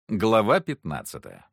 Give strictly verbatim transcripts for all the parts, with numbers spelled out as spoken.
Глава пятнадцатая.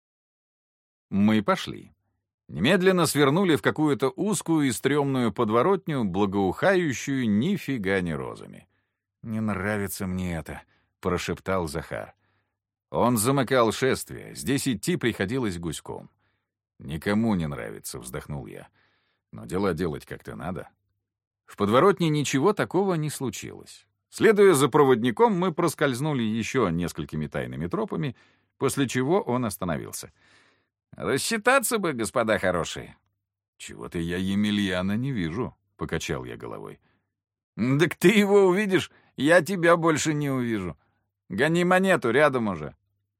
Мы пошли. Немедленно свернули в какую-то узкую и стрёмную подворотню, благоухающую нифига не розами. «Не нравится мне это», — прошептал Захар. Он замыкал шествие, здесь идти приходилось гуськом. «Никому не нравится», — вздохнул я. «Но дела делать как-то надо». В подворотне ничего такого не случилось. Следуя за проводником, мы проскользнули еще несколькими тайными тропами, после чего он остановился. «Рассчитаться бы, господа хорошие». «Чего-то я Емельяна не вижу», — покачал я головой. «Так ты его увидишь, я тебя больше не увижу. Гони монету, рядом уже».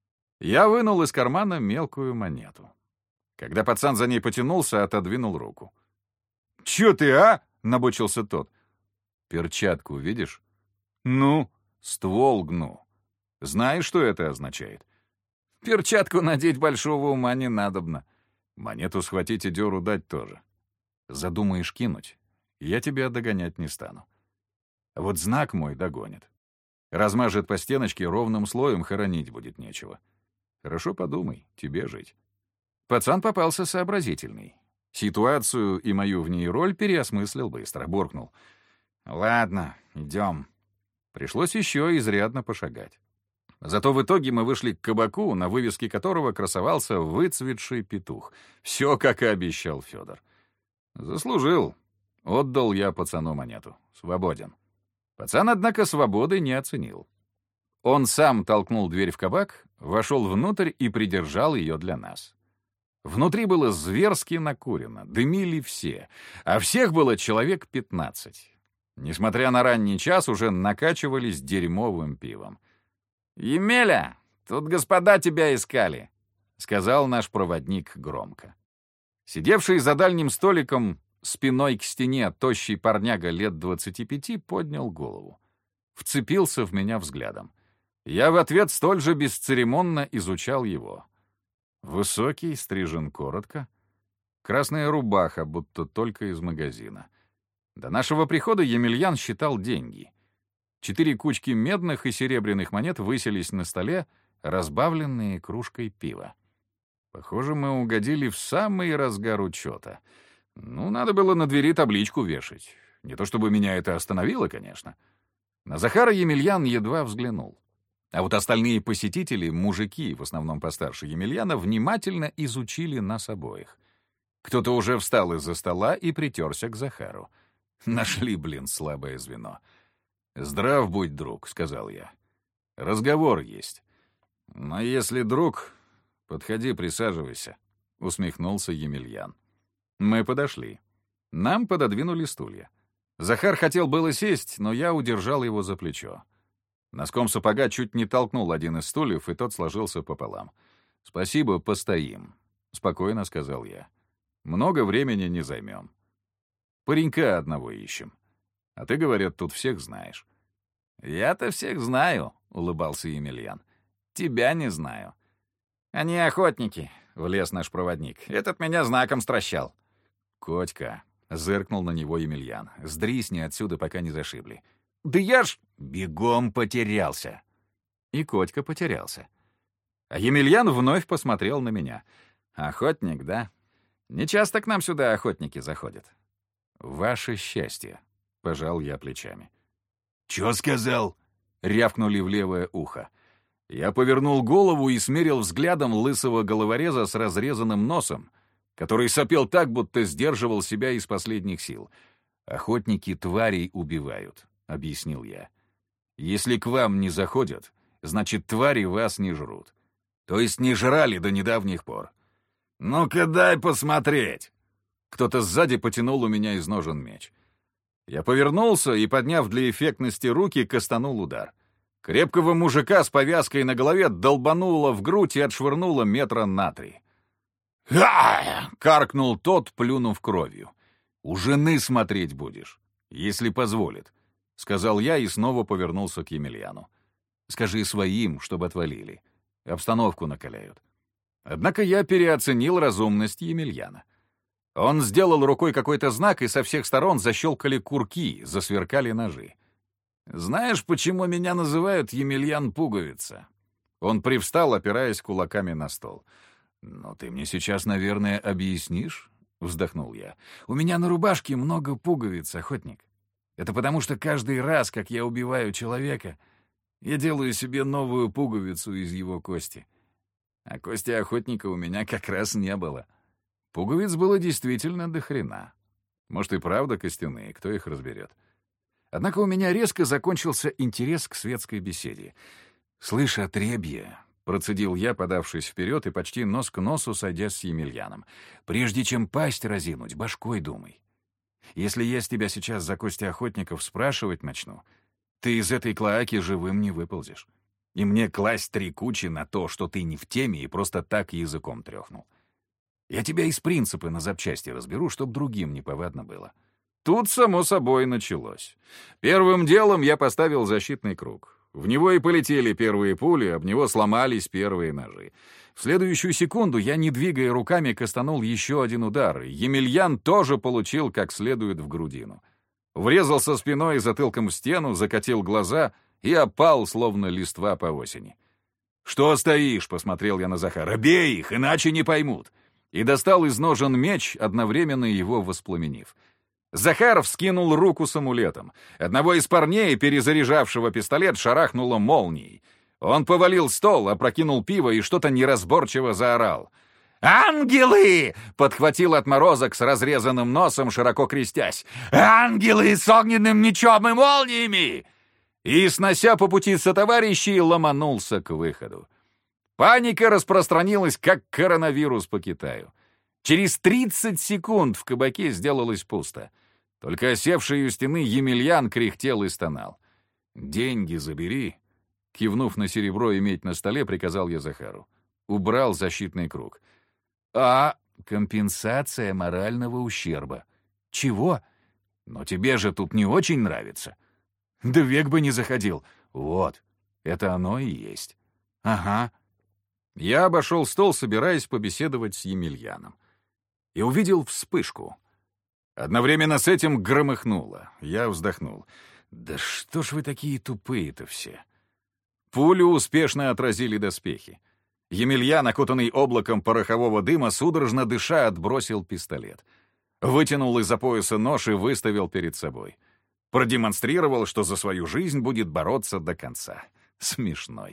Я вынул из кармана мелкую монету. Когда пацан за ней потянулся, отодвинул руку. «Чё ты, а?» — набычился тот. «Перчатку видишь?» «Ну?» «Ствол гну. Знаешь, что это означает?» «Перчатку надеть большого ума не надобно. Монету схватить и дёру дать тоже. Задумаешь кинуть, я тебя догонять не стану. Вот знак мой догонит. Размажет по стеночке, ровным слоем хоронить будет нечего. Хорошо подумай, тебе жить». Пацан попался сообразительный. Ситуацию и мою в ней роль переосмыслил быстро, буркнул. «Ладно, идем». Пришлось еще изрядно пошагать. Зато в итоге мы вышли к кабаку, на вывеске которого красовался выцветший петух. Все, как и обещал Федор. Заслужил. Отдал я пацану монету. Свободен. Пацан, однако, свободы не оценил. Он сам толкнул дверь в кабак, вошел внутрь и придержал ее для нас. Внутри было зверски накурено, дымили все, а всех было человек пятнадцать. Несмотря на ранний час, уже накачивались дерьмовым пивом. «Емеля, тут господа тебя искали», — сказал наш проводник громко. Сидевший за дальним столиком спиной к стене тощий парняга лет двадцати пяти поднял голову. Вцепился в меня взглядом. Я в ответ столь же бесцеремонно изучал его. Высокий, стрижен коротко. Красная рубаха, будто только из магазина. До нашего прихода Емельян считал деньги. Четыре кучки медных и серебряных монет высились на столе, разбавленные кружкой пива. Похоже, мы угодили в самый разгар учета. Ну, надо было на двери табличку вешать. Не то чтобы меня это остановило, конечно. На Захара Емельян едва взглянул. А вот остальные посетители, мужики, в основном постарше Емельяна, внимательно изучили нас обоих. Кто-то уже встал из-за стола и притерся к Захару. Нашли, блин, слабое звено. «Здрав будь, друг», — сказал я. «Разговор есть». «Но если друг, подходи, присаживайся», — усмехнулся Емельян. Мы подошли. Нам пододвинули стулья. Захар хотел было сесть, но я удержал его за плечо. Носком сапога чуть не толкнул один из стульев, и тот сложился пополам. «Спасибо, постоим», — спокойно сказал я. «Много времени не займем. Паренька одного ищем. А ты, говорят, тут всех знаешь». «Я-то всех знаю», — улыбался Емельян. «Тебя не знаю». «Они охотники», — влез наш проводник. «Этот меня знаком стращал». «Котька», — зыркнул на него Емельян. «Сдрисни отсюда, пока не зашибли». «Да я ж...» «Бегом потерялся». И Котька потерялся. А Емельян вновь посмотрел на меня. «Охотник, да? Не часто к нам сюда охотники заходят». «Ваше счастье», — пожал я плечами. «Чё сказал?» — рявкнули в левое ухо. Я повернул голову и смерил взглядом лысого головореза с разрезанным носом, который сопел так, будто сдерживал себя из последних сил. «Охотники тварей убивают», — объяснил я. «Если к вам не заходят, значит, твари вас не жрут. То есть не жрали до недавних пор». «Ну-ка дай посмотреть!» Кто-то сзади потянул у меня из ножен меч. Я повернулся и, подняв для эффектности руки, кастанул удар. Крепкого мужика с повязкой на голове долбануло в грудь и отшвырнуло метра на три. «Ха!» — каркнул тот, плюнув кровью. «У жены смотреть будешь, если позволит», — сказал я и снова повернулся к Емельяну. «Скажи своим, чтобы отвалили. Обстановку накаляют». Однако я переоценил разумность Емельяна. Он сделал рукой какой-то знак, и со всех сторон защелкали курки, засверкали ножи. «Знаешь, почему меня называют Емельян Пуговица?» Он привстал, опираясь кулаками на стол. «Но ты мне сейчас, наверное, объяснишь?» — вздохнул я. «У меня на рубашке много пуговиц, охотник. Это потому что каждый раз, как я убиваю человека, я делаю себе новую пуговицу из его кости. А кости охотника у меня как раз не было. Пуговиц было действительно до хрена. Может, и правда костяные, кто их разберет. Однако у меня резко закончился интерес к светской беседе. «Слышь, отребье!» — процедил я, подавшись вперед и почти нос к носу сойдясь с Емельяном. «Прежде чем пасть разинуть, башкой думай. Если я с тебя сейчас за кости охотников спрашивать начну, ты из этой клоаки живым не выползешь. И мне класть три кучи на то, что ты не в теме и просто так языком трёхнул. Я тебя из принципа на запчасти разберу, чтоб другим неповадно было». Тут, само собой, началось. Первым делом я поставил защитный круг. В него и полетели первые пули, об него сломались первые ножи. В следующую секунду я, не двигая руками, кастанул еще один удар. Емельян тоже получил как следует в грудину. Врезался спиной и затылком в стену, закатил глаза и опал, словно листва по осени. «Что стоишь?» — посмотрел я на Захара. «Бей их, иначе не поймут!» И достал из ножен меч, одновременно его воспламенив. Захаров скинул руку с амулетом. Одного из парней, перезаряжавшего пистолет, шарахнуло молнией. Он повалил стол, опрокинул пиво и что-то неразборчиво заорал. «Ангелы!» — подхватил отморозок с разрезанным носом, широко крестясь. «Ангелы с огненным мечом и молниями!» И, снося по пути сотоварищей, ломанулся к выходу. Паника распространилась, как коронавирус по Китаю. Через тридцать секунд в кабаке сделалось пусто. Только осевший у стены Емельян кряхтел и стонал. «Деньги забери!» Кивнув на серебро и медь на столе, приказал я Захару. Убрал защитный круг. «А компенсация морального ущерба». «Чего? Но тебе же тут не очень нравится». «Да век бы не заходил». «Вот, это оно и есть». «Ага». Я обошел стол, собираясь побеседовать с Емельяном. И увидел вспышку. Одновременно с этим громыхнуло. Я вздохнул. «Да что ж вы такие тупые-то все?» Пулю успешно отразили доспехи. Емельян, окутанный облаком порохового дыма, судорожно дыша, отбросил пистолет. Вытянул из-за пояса нож и выставил перед собой. Продемонстрировал, что за свою жизнь будет бороться до конца. Смешной.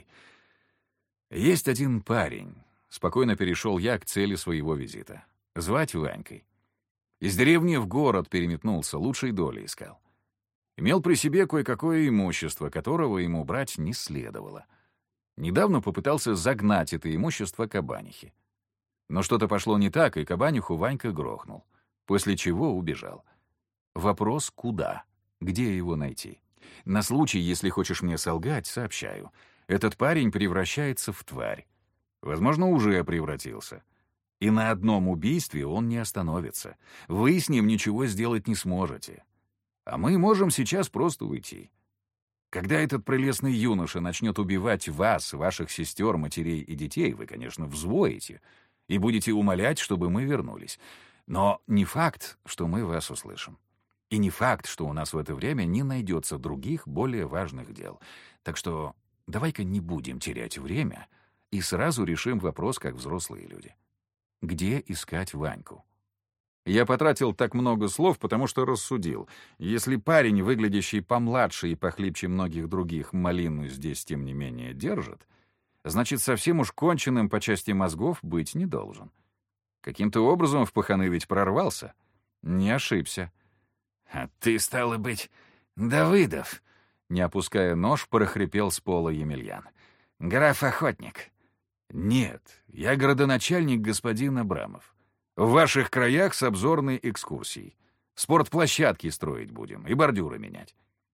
«Есть один парень», — спокойно перешел я к цели своего визита. «Звать Ванькой. Из деревни в город переметнулся, лучшей доли искал. Имел при себе кое-какое имущество, которого ему брать не следовало. Недавно попытался загнать это имущество кабанихе. Но что-то пошло не так, и кабаниху Ванька грохнул, после чего убежал. Вопрос — куда? Где его найти? На случай, если хочешь мне солгать, сообщаю. Этот парень превращается в тварь. Возможно, уже превратился. И на одном убийстве он не остановится. Вы с ним ничего сделать не сможете. А мы можем сейчас просто уйти. Когда этот прелестный юноша начнет убивать вас, ваших сестер, матерей и детей, вы, конечно, взвоите и будете умолять, чтобы мы вернулись. Но не факт, что мы вас услышим. И не факт, что у нас в это время не найдется других, более важных дел. Так что давай-ка не будем терять время и сразу решим вопрос, как взрослые люди. Где искать Ваньку? Я потратил так много слов, потому что рассудил. Если парень, выглядящий помладше и похлипче многих других, малину здесь, тем не менее, держит, значит, совсем уж конченным по части мозгов быть не должен. Каким-то образом в паханы ведь прорвался. Не ошибся. «А ты, стало быть, Давыдов?» Не опуская нож, прохрипел с пола Емельян. «Граф-охотник». «Нет, я градоначальник господин Абрамов. В ваших краях с обзорной экскурсией. Спортплощадки строить будем и бордюры менять».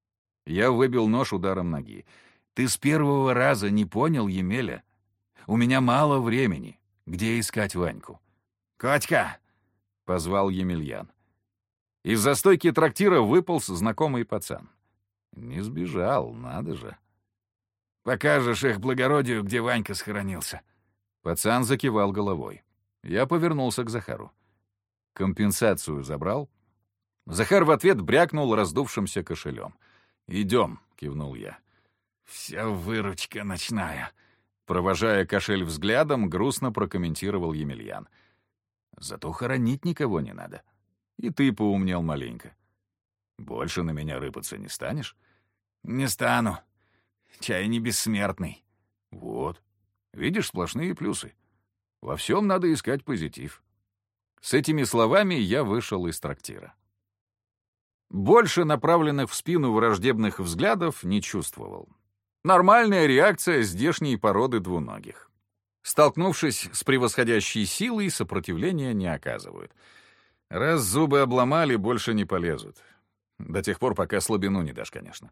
Я выбил нож ударом ноги. «Ты с первого раза не понял, Емеля? У меня мало времени. Где искать Ваньку?» «Котька!» — позвал Емельян. Из-за стойки трактира выполз знакомый пацан. Не сбежал, надо же. «Покажешь их благородию, где Ванька схоронился». Пацан закивал головой. Я повернулся к Захару. «Компенсацию забрал?» Захар в ответ брякнул раздувшимся кошелем. «Идем», — кивнул я. «Вся выручка ночная». Провожая кошель взглядом, грустно прокомментировал Емельян. Зато хоронить никого не надо. И ты поумнел маленько. Больше на меня рыпаться не станешь? Не стану. Чай не бессмертный. Вот. Видишь, сплошные плюсы. Во всем надо искать позитив. С этими словами я вышел из трактира. Больше направленных в спину враждебных взглядов не чувствовал. Нормальная реакция здешней породы двуногих. Столкнувшись с превосходящей силой, сопротивления не оказывают. Раз зубы обломали, больше не полезут. До тех пор, пока слабину не дашь, конечно.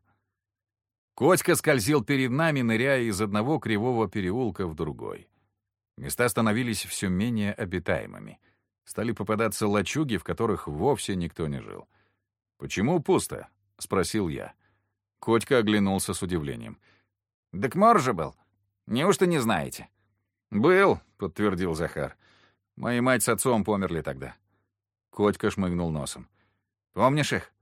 Котька скользил перед нами, ныряя из одного кривого переулка в другой. Места становились все менее обитаемыми. Стали попадаться лачуги, в которых вовсе никто не жил. «Почему пусто?» — спросил я. Котька оглянулся с удивлением. «Так мор же был. Неужто не знаете?» «Был», — подтвердил Захар. «Моя мать с отцом померли тогда». Котька шмыгнул носом. «Помнишь их?»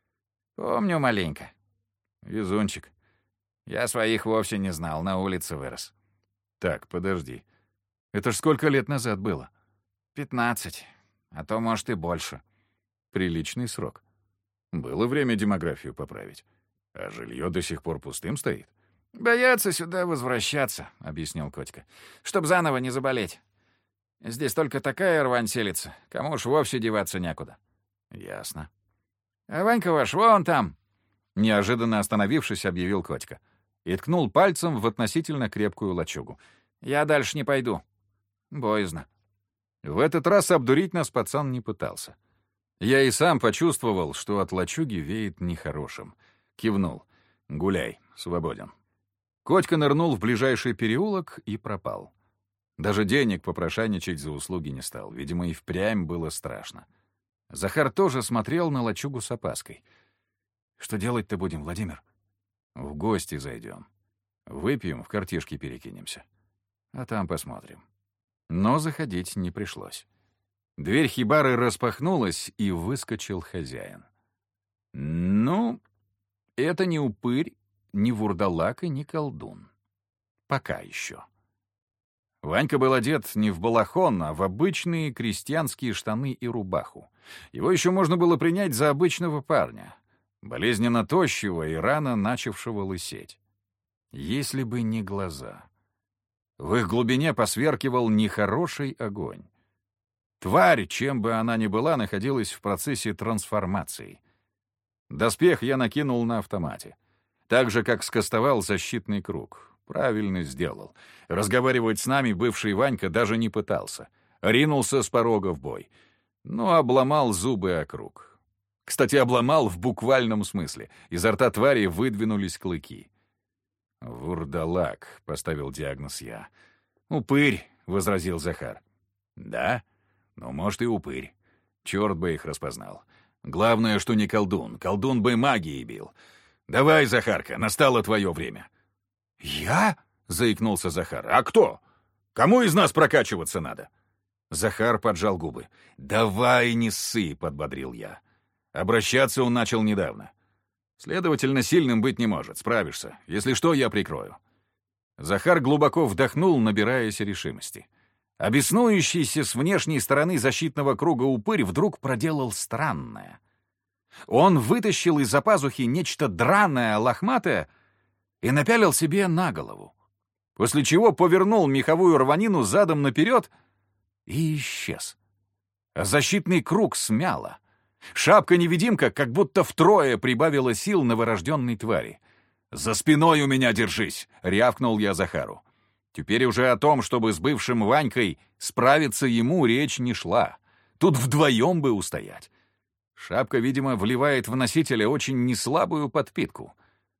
«Помню маленько». «Везунчик». «Я своих вовсе не знал, на улице вырос». «Так, подожди. Это ж сколько лет назад было?» «Пятнадцать. А то, может, и больше». «Приличный срок. Было время демографию поправить. А жилье до сих пор пустым стоит?» «Боятся сюда возвращаться», — объяснил Котька. «Чтоб заново не заболеть. Здесь только такая рвань селится. Кому уж вовсе деваться некуда». «Ясно». «А Ванька ваш вон там», — неожиданно остановившись, объявил Котька. И ткнул пальцем в относительно крепкую лачугу. «Я дальше не пойду. Боязно». В этот раз обдурить нас пацан не пытался. Я и сам почувствовал, что от лачуги веет нехорошим. Кивнул. «Гуляй, свободен». Котька нырнул в ближайший переулок и пропал. Даже денег попрошайничать за услуги не стал. Видимо, и впрямь было страшно. Захар тоже смотрел на лачугу с опаской. «Что делать-то будем, Владимир?» «В гости зайдем. Выпьем, в картишки перекинемся. А там посмотрим». Но заходить не пришлось. Дверь хибары распахнулась, и выскочил хозяин. Ну, это не упырь, не вурдалак и не колдун. Пока еще. Ванька был одет не в балахон, а в обычные крестьянские штаны и рубаху. Его еще можно было принять за обычного парня, болезненно тощего и рано начавшего лысеть. Если бы не глаза. В их глубине посверкивал нехороший огонь. Тварь, чем бы она ни была, находилась в процессе трансформации. Доспех я накинул на автомате. Так же, как скостовал защитный круг. Правильно сделал. Разговаривать с нами бывший Ванька даже не пытался. Ринулся с порога в бой. Но обломал зубы о круг. Кстати, обломал в буквальном смысле. Изо рта твари выдвинулись клыки. «Вурдалак», — поставил диагноз я. «Упырь», — возразил Захар. «Да? Ну, может, и упырь. Черт бы их распознал. Главное, что не колдун. Колдун бы магией бил. Давай, Захарка, настало твое время». «Я?» — заикнулся Захар. «А кто? Кому из нас прокачиваться надо?» Захар поджал губы. «Давай не ссы», — подбодрил я. Обращаться он начал недавно. Следовательно, сильным быть не может. Справишься. Если что, я прикрою. Захар глубоко вдохнул, набираясь решимости. А беснующийся с внешней стороны защитного круга упырь вдруг проделал странное. Он вытащил из-за пазухи нечто драное, лохматое и напялил себе на голову, после чего повернул меховую рванину задом наперед и исчез. А защитный круг смяло. Шапка-невидимка как будто втрое прибавила сил новорожденной твари. «За спиной у меня держись!» — рявкнул я Захару. Теперь уже о том, чтобы с бывшим Ванькой справиться ему, речь не шла. Тут вдвоем бы устоять. Шапка, видимо, вливает в носителя очень неслабую подпитку.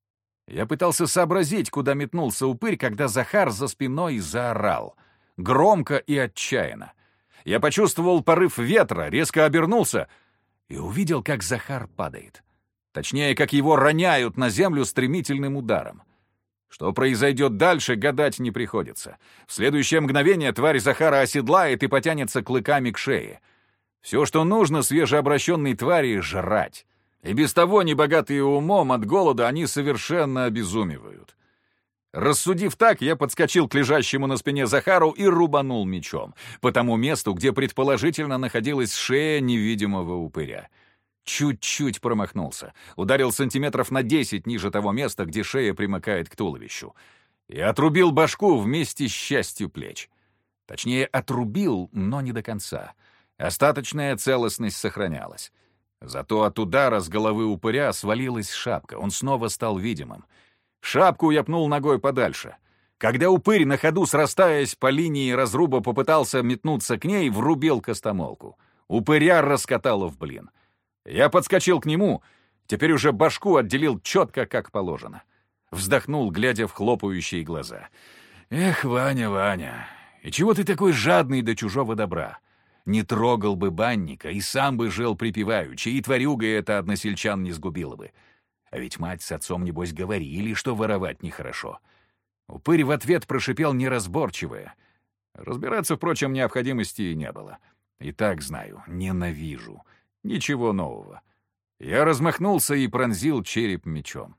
Я пытался сообразить, куда метнулся упырь, когда Захар за спиной заорал. Громко и отчаянно. Я почувствовал порыв ветра, резко обернулся и увидел, как Захар падает. Точнее, как его роняют на землю стремительным ударом. Что произойдет дальше, гадать не приходится. В следующее мгновение тварь Захара оседлает и потянется клыками к шее. Все, что нужно свежеобращенной твари — жрать. И без того, небогатые умом, от голода они совершенно обезумевают. Рассудив так, я подскочил к лежащему на спине Захару и рубанул мечом по тому месту, где предположительно находилась шея невидимого упыря. Чуть-чуть промахнулся. Ударил сантиметров на десять ниже того места, где шея примыкает к туловищу. И отрубил башку вместе с частью плеч. Точнее, отрубил, но не до конца. Остаточная целостность сохранялась. Зато от удара с головы упыря свалилась шапка. Он снова стал видимым. Шапку я пнул ногой подальше. Когда упырь, на ходу срастаясь по линии разруба, попытался метнуться к ней, врубил костомолку. Упыря раскатало в блин. Я подскочил к нему, теперь уже башку отделил четко, как положено. Вздохнул, глядя в хлопающие глаза. «Эх, Ваня, Ваня, и чего ты такой жадный до чужого добра? Не трогал бы банника, и сам бы жил припеваючи, и тварюгой это односельчан не сгубило бы. А ведь мать с отцом, небось, говорили, что воровать нехорошо». Упырь в ответ прошипел неразборчивое. Разбираться, впрочем, необходимости и не было. И так знаю, ненавижу. Ничего нового. Я размахнулся и пронзил череп мечом.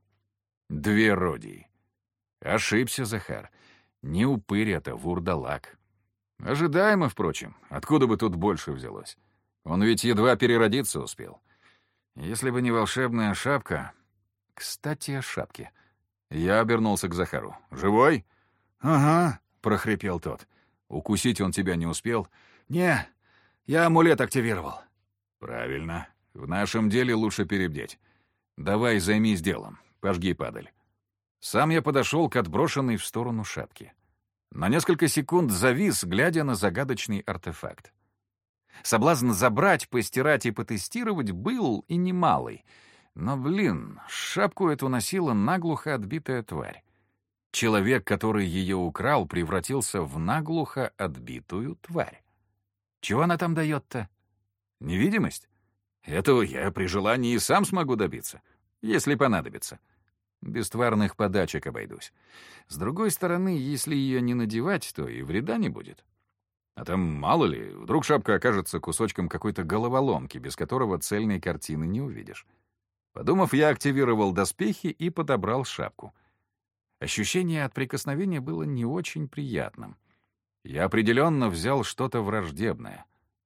Две родии. Ошибся Захар. Не упырь это, вурдалак. Ожидаемо, впрочем. Откуда бы тут больше взялось? Он ведь едва переродиться успел. Если бы не волшебная шапка... Кстати, о шапке. Я обернулся к Захару. «Живой?» «Ага», — прохрипел тот. «Укусить он тебя не успел?» «Не, я амулет активировал». «Правильно. В нашем деле лучше перебдеть. Давай займись делом. Пожги падаль». Сам я подошел к отброшенной в сторону шапке. На несколько секунд завис, глядя на загадочный артефакт. Соблазн забрать, постирать и потестировать был и немалый. Но, блин, шапку эту носила наглухо отбитая тварь. Человек, который ее украл, превратился в наглухо отбитую тварь. Чего она там дает-то? Невидимость? Этого я при желании и сам смогу добиться, если понадобится. Без тварных подачек обойдусь. С другой стороны, если ее не надевать, то и вреда не будет. А там, мало ли, вдруг шапка окажется кусочком какой-то головоломки, без которого цельной картины не увидишь. Подумав, я активировал доспехи и подобрал шапку. Ощущение от прикосновения было не очень приятным. Я определенно взял что-то враждебное.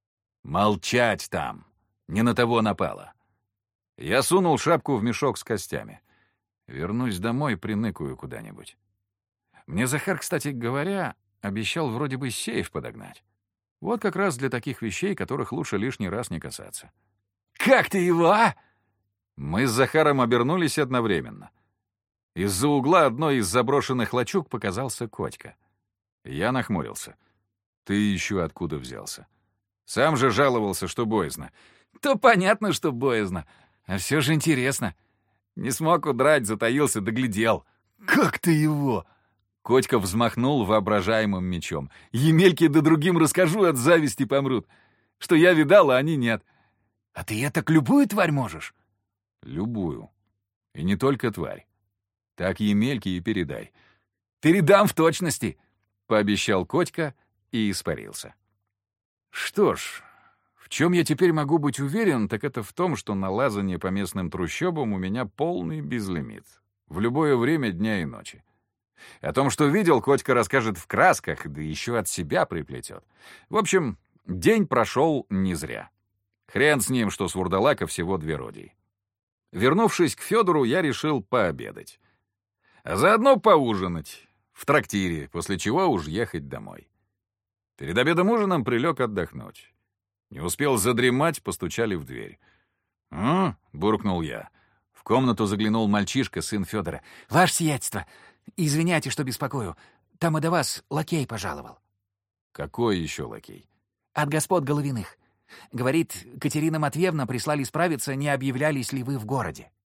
«Молчать там! Не на того напало!» Я сунул шапку в мешок с костями. Вернусь домой, приныкаю куда-нибудь. Мне Захар, кстати говоря, обещал вроде бы сейф подогнать. Вот как раз для таких вещей, которых лучше лишний раз не касаться. «Как ты его, а?» Мы с Захаром обернулись одновременно. Из-за угла одной из заброшенных лачуг показался Котька. Я нахмурился. «Ты еще откуда взялся? Сам же жаловался, что боязно». «То понятно, что боязно. А все же интересно. Не смог удрать, затаился, доглядел». «Как ты его?» Котька взмахнул воображаемым мечом. «Емельке да другим расскажу, от зависти помрут. Что я видал, а они нет». «А ты так любую тварь можешь?» «Любую. И не только тварь. Так Емельке и передай». «Передам в точности», — пообещал Котька и испарился. Что ж, в чем я теперь могу быть уверен, так это в том, что на лазание по местным трущобам у меня полный безлимит. В любое время дня и ночи. О том, что видел, Котька расскажет в красках, да еще от себя приплетет. В общем, день прошел не зря. Хрен с ним, что с вурдалака всего две родии. Вернувшись к Федору, я решил пообедать. А заодно поужинать в трактире, после чего уж ехать домой. Перед обедом-ужином прилег отдохнуть. Не успел задремать, постучали в дверь. «А?» — буркнул я. В комнату заглянул мальчишка, сын Федора. «Ваше сиятельство, извиняйте, что беспокою. Там и до вас лакей пожаловал». «Какой еще лакей?» «От господ Головиных. Говорит, Катерина Матвеевна прислали справиться, не объявлялись ли вы в городе».